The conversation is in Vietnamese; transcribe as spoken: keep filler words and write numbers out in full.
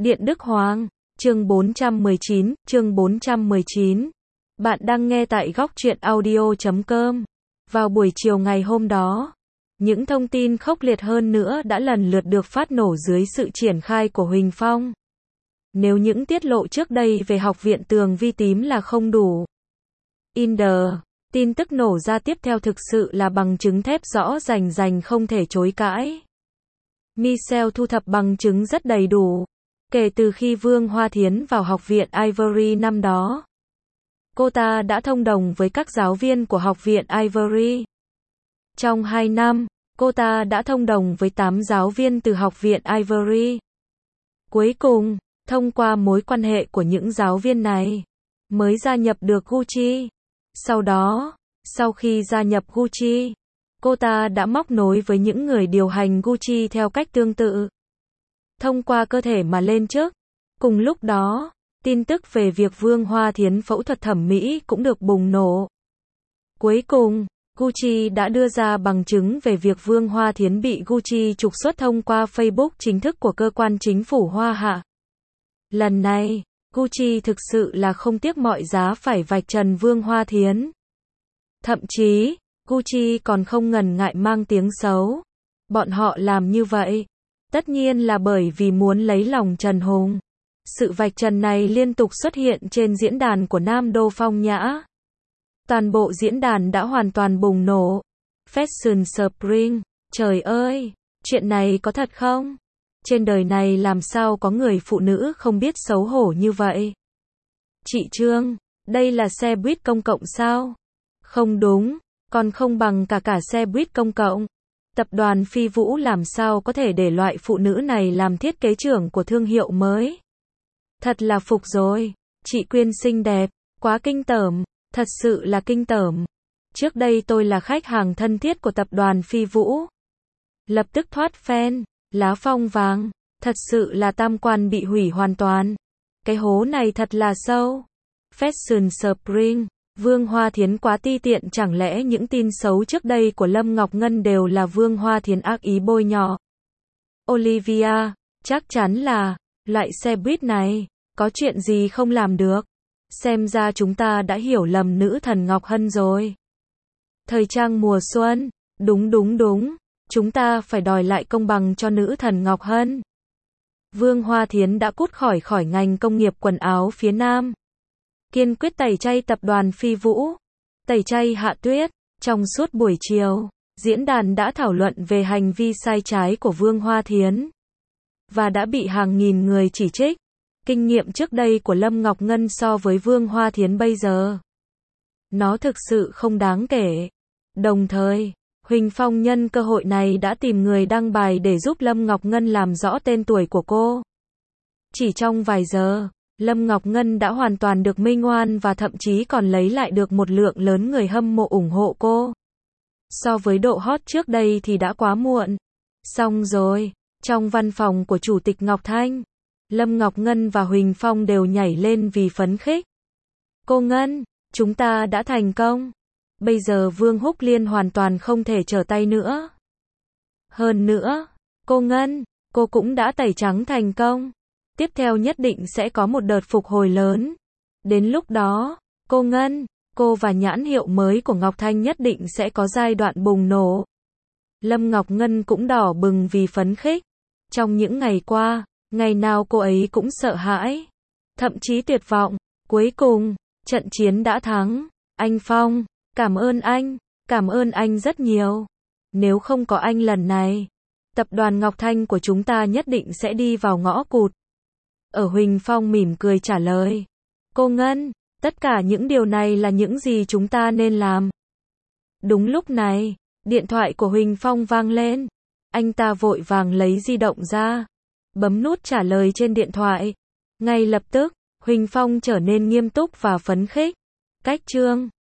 Điện Đức Hoàng, chương bốn trăm mười chín, chương bốn trăm mười chín. Bạn đang nghe tại góc truyện audio chấm com. Vào buổi chiều ngày hôm đó, những thông tin khốc liệt hơn nữa đã lần lượt được phát nổ dưới sự triển khai của Huỳnh Phong. Nếu những tiết lộ trước đây về học viện Tường Vi Tím là không đủ, in the, tin tức nổ ra tiếp theo thực sự là bằng chứng thép rõ rành rành không thể chối cãi. Michelle thu thập bằng chứng rất đầy đủ. Kể từ khi Vương Hoa Thiến vào học viện Ivory năm đó, cô ta đã thông đồng với các giáo viên của học viện Ivory. Trong hai năm, cô ta đã thông đồng với tám giáo viên từ học viện Ivory. Cuối cùng, thông qua mối quan hệ của những giáo viên này, mới gia nhập được Gucci. Sau đó, sau khi gia nhập Gucci, cô ta đã móc nối với những người điều hành Gucci theo cách tương tự, thông qua cơ thể mà lên chức. Cùng lúc đó, tin tức về việc Vương Hoa Thiến phẫu thuật thẩm mỹ cũng được bùng nổ. Cuối cùng, Gucci đã đưa ra bằng chứng về việc Vương Hoa Thiến bị Gucci trục xuất thông qua Facebook chính thức của cơ quan chính phủ Hoa Hạ. Lần này, Gucci thực sự là không tiếc mọi giá phải vạch trần Vương Hoa Thiến. Thậm chí, Gucci còn không ngần ngại mang tiếng xấu. Bọn họ làm như vậy, tất nhiên là bởi vì muốn lấy lòng Trần Hùng. Sự vạch trần này liên tục xuất hiện trên diễn đàn của Nam Đô Phong Nhã. Toàn bộ diễn đàn đã hoàn toàn bùng nổ. Fashion Spring, trời ơi, chuyện này có thật không? Trên đời này làm sao có người phụ nữ không biết xấu hổ như vậy? Chị Trương, đây là xe buýt công cộng sao? Không đúng, còn không bằng cả cả xe buýt công cộng. Tập đoàn Phi Vũ làm sao có thể để loại phụ nữ này làm thiết kế trưởng của thương hiệu mới? Thật là phục rồi. Chị Quyên xinh đẹp, quá kinh tởm, thật sự là kinh tởm. Trước đây tôi là khách hàng thân thiết của tập đoàn Phi Vũ. Lập tức thoát fan, lá phong vàng, thật sự là tam quan bị hủy hoàn toàn. Cái hố này thật là sâu. Fashion Spring, Vương Hoa Thiến quá ti tiện, chẳng lẽ những tin xấu trước đây của Lâm Ngọc Ngân đều là Vương Hoa Thiến ác ý bôi nhọ? Olivia, chắc chắn là, loại xe buýt này, có chuyện gì không làm được? Xem ra chúng ta đã hiểu lầm nữ thần Ngọc Hân rồi. Thời trang mùa xuân, đúng đúng đúng, chúng ta phải đòi lại công bằng cho nữ thần Ngọc Hân. Vương Hoa Thiến đã cút khỏi khỏi ngành công nghiệp quần áo phía Nam. Kiên quyết tẩy chay tập đoàn Phi Vũ, tẩy chay Hạ Tuyết. Trong suốt buổi chiều, diễn đàn đã thảo luận về hành vi sai trái của Vương Hoa Thiến, và đã bị hàng nghìn người chỉ trích. Kinh nghiệm trước đây của Lâm Ngọc Ngân so với Vương Hoa Thiến bây giờ, nó thực sự không đáng kể. Đồng thời, Huỳnh Phong nhân cơ hội này đã tìm người đăng bài để giúp Lâm Ngọc Ngân làm rõ tên tuổi của cô. Chỉ trong vài giờ, Lâm Ngọc Ngân đã hoàn toàn được minh oan và thậm chí còn lấy lại được một lượng lớn người hâm mộ ủng hộ cô. So với độ hot trước đây thì đã quá muộn. Xong rồi, trong văn phòng của Chủ tịch Ngọc Thanh, Lâm Ngọc Ngân và Huỳnh Phong đều nhảy lên vì phấn khích. Cô Ngân, chúng ta đã thành công. Bây giờ Vương Húc Liên hoàn toàn không thể trở tay nữa. Hơn nữa, cô Ngân, cô cũng đã tẩy trắng thành công. Tiếp theo nhất định sẽ có một đợt phục hồi lớn. Đến lúc đó, cô Ngân, cô và nhãn hiệu mới của Ngọc Thanh nhất định sẽ có giai đoạn bùng nổ. Lâm Ngọc Ngân cũng đỏ bừng vì phấn khích. Trong những ngày qua, ngày nào cô ấy cũng sợ hãi, thậm chí tuyệt vọng. Cuối cùng, trận chiến đã thắng. Anh Phong, cảm ơn anh, cảm ơn anh rất nhiều. Nếu không có anh lần này, tập đoàn Ngọc Thanh của chúng ta nhất định sẽ đi vào ngõ cụt. Ở Huỳnh Phong mỉm cười trả lời. Cô Ngân, tất cả những điều này là những gì chúng ta nên làm. Đúng lúc này, điện thoại của Huỳnh Phong vang lên. Anh ta vội vàng lấy di động ra, bấm nút trả lời trên điện thoại. Ngay lập tức, Huỳnh Phong trở nên nghiêm túc và phấn khích. Cách Trương.